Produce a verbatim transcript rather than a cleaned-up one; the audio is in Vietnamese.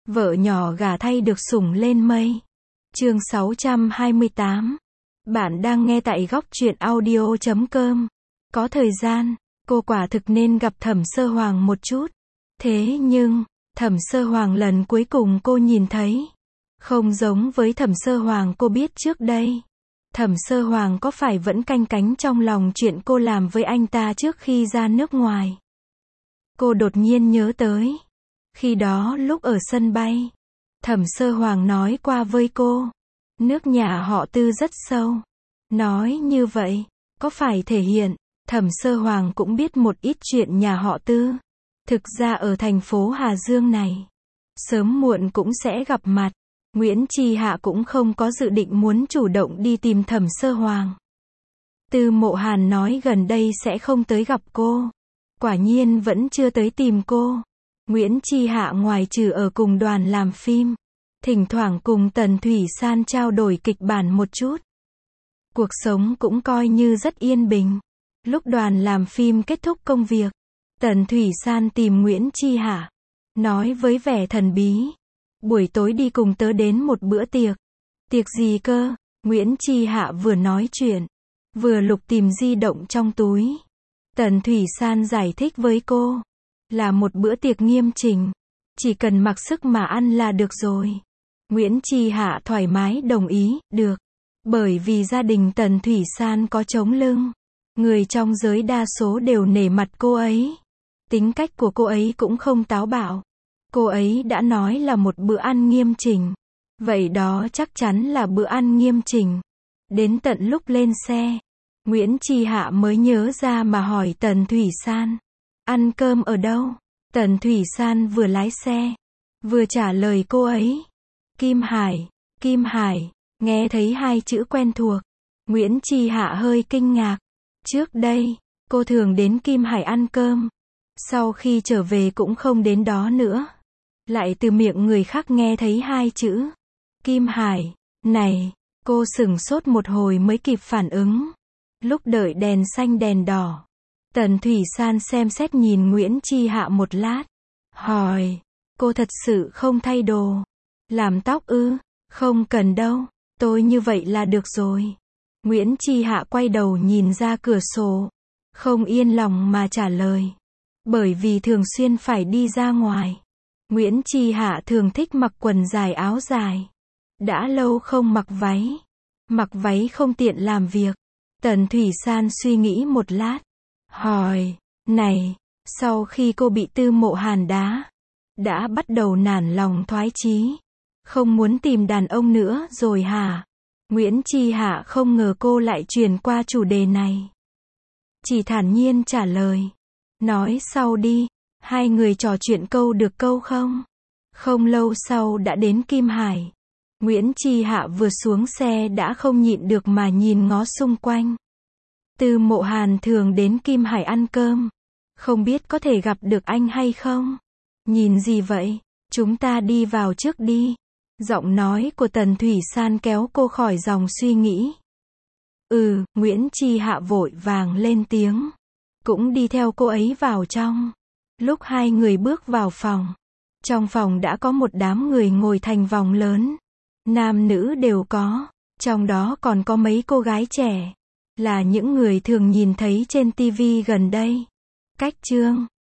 Vợ nhỏ gả thay được sủng lên mây. Chương sáu trăm hai mươi tám. Bạn đang nghe tại góc truyện audio chấm com. Có thời gian, cô quả thực nên gặp Thẩm Sơ Hoàng một chút. Thế nhưng, Thẩm Sơ Hoàng lần cuối cùng cô nhìn thấy, không giống với Thẩm Sơ Hoàng cô biết trước đây. Thẩm Sơ Hoàng có phải vẫn canh cánh trong lòng chuyện cô làm với anh ta trước khi ra nước ngoài. Cô đột nhiên nhớ tới. Khi đó lúc ở sân bay, Thẩm Sơ Hoàng nói qua với cô, nước nhà họ Tư rất sâu. Nói như vậy, có phải thể hiện, Thẩm Sơ Hoàng cũng biết một ít chuyện nhà họ Tư. Thực ra ở thành phố Hà Dương này, sớm muộn cũng sẽ gặp mặt. Nguyễn Chi Hạ cũng không có dự định muốn chủ động đi tìm Thẩm Sơ Hoàng. Tư Mộ Hàn nói gần đây sẽ không tới gặp cô. Quả nhiên vẫn chưa tới tìm cô. Nguyễn Chi Hạ ngoài trừ ở cùng đoàn làm phim, thỉnh thoảng cùng Tần Thủy San trao đổi kịch bản một chút. Cuộc sống cũng coi như rất yên bình. Lúc đoàn làm phim kết thúc công việc, Tần Thủy San tìm Nguyễn Chi Hạ, nói với vẻ thần bí, buổi tối đi cùng tớ đến một bữa tiệc. Tiệc gì cơ? Nguyễn Chi Hạ vừa nói chuyện, vừa lục tìm di động trong túi. Tần Thủy San giải thích với cô, là một bữa tiệc nghiêm chỉnh, chỉ cần mặc sức mà ăn là được rồi. Nguyễn Chi Hạ thoải mái đồng ý, được. Bởi vì gia đình Tần Thủy San có chống lưng, người trong giới đa số đều nể mặt cô ấy. Tính cách của cô ấy cũng không táo bạo. Cô ấy đã nói là một bữa ăn nghiêm chỉnh. Vậy đó chắc chắn là bữa ăn nghiêm chỉnh. Đến tận lúc lên xe, Nguyễn Chi Hạ mới nhớ ra mà hỏi Tần Thủy San, ăn cơm ở đâu? Tần Thủy San vừa lái xe, vừa trả lời cô ấy, Kim Hải. Kim Hải, nghe thấy hai chữ quen thuộc, Nguyễn Chi Hạ hơi kinh ngạc. Trước đây, cô thường đến Kim Hải ăn cơm, sau khi trở về cũng không đến đó nữa. Lại từ miệng người khác nghe thấy hai chữ Kim Hải này, cô sửng sốt một hồi mới kịp phản ứng. Lúc đợi đèn xanh đèn đỏ, Tần Thủy San xem xét nhìn Nguyễn Chi Hạ một lát, hỏi, cô thật sự không thay đồ? Làm tóc ư? Không cần đâu, tôi như vậy là được rồi. Nguyễn Chi Hạ quay đầu nhìn ra cửa sổ, không yên lòng mà trả lời. Bởi vì thường xuyên phải đi ra ngoài, Nguyễn Chi Hạ thường thích mặc quần dài áo dài. Đã lâu không mặc váy. Mặc váy không tiện làm việc. Tần Thủy San suy nghĩ một lát, hỏi, này, sau khi cô bị Tư Mộ Hàn đá, đã bắt đầu nản lòng thoái chí, không muốn tìm đàn ông nữa rồi hả? Nguyễn Chi Hạ không ngờ cô lại chuyển qua chủ đề này. Chỉ thản nhiên trả lời, nói sau đi. Hai người trò chuyện câu được câu không? Không lâu sau đã đến Kim Hải. Nguyễn Chi Hạ vừa xuống xe đã không nhịn được mà nhìn ngó xung quanh. Tư Mộ Hàn thường đến Kim Hải ăn cơm. Không biết có thể gặp được anh hay không? Nhìn gì vậy? Chúng ta đi vào trước đi. Giọng nói của Tần Thủy San kéo cô khỏi dòng suy nghĩ. Ừ, Nguyễn Chi Hạ vội vàng lên tiếng, cũng đi theo cô ấy vào trong. Lúc hai người bước vào phòng, trong phòng đã có một đám người ngồi thành vòng lớn. Nam nữ đều có, trong đó còn có mấy cô gái trẻ, là những người thường nhìn thấy trên ti vi gần đây. Cách chương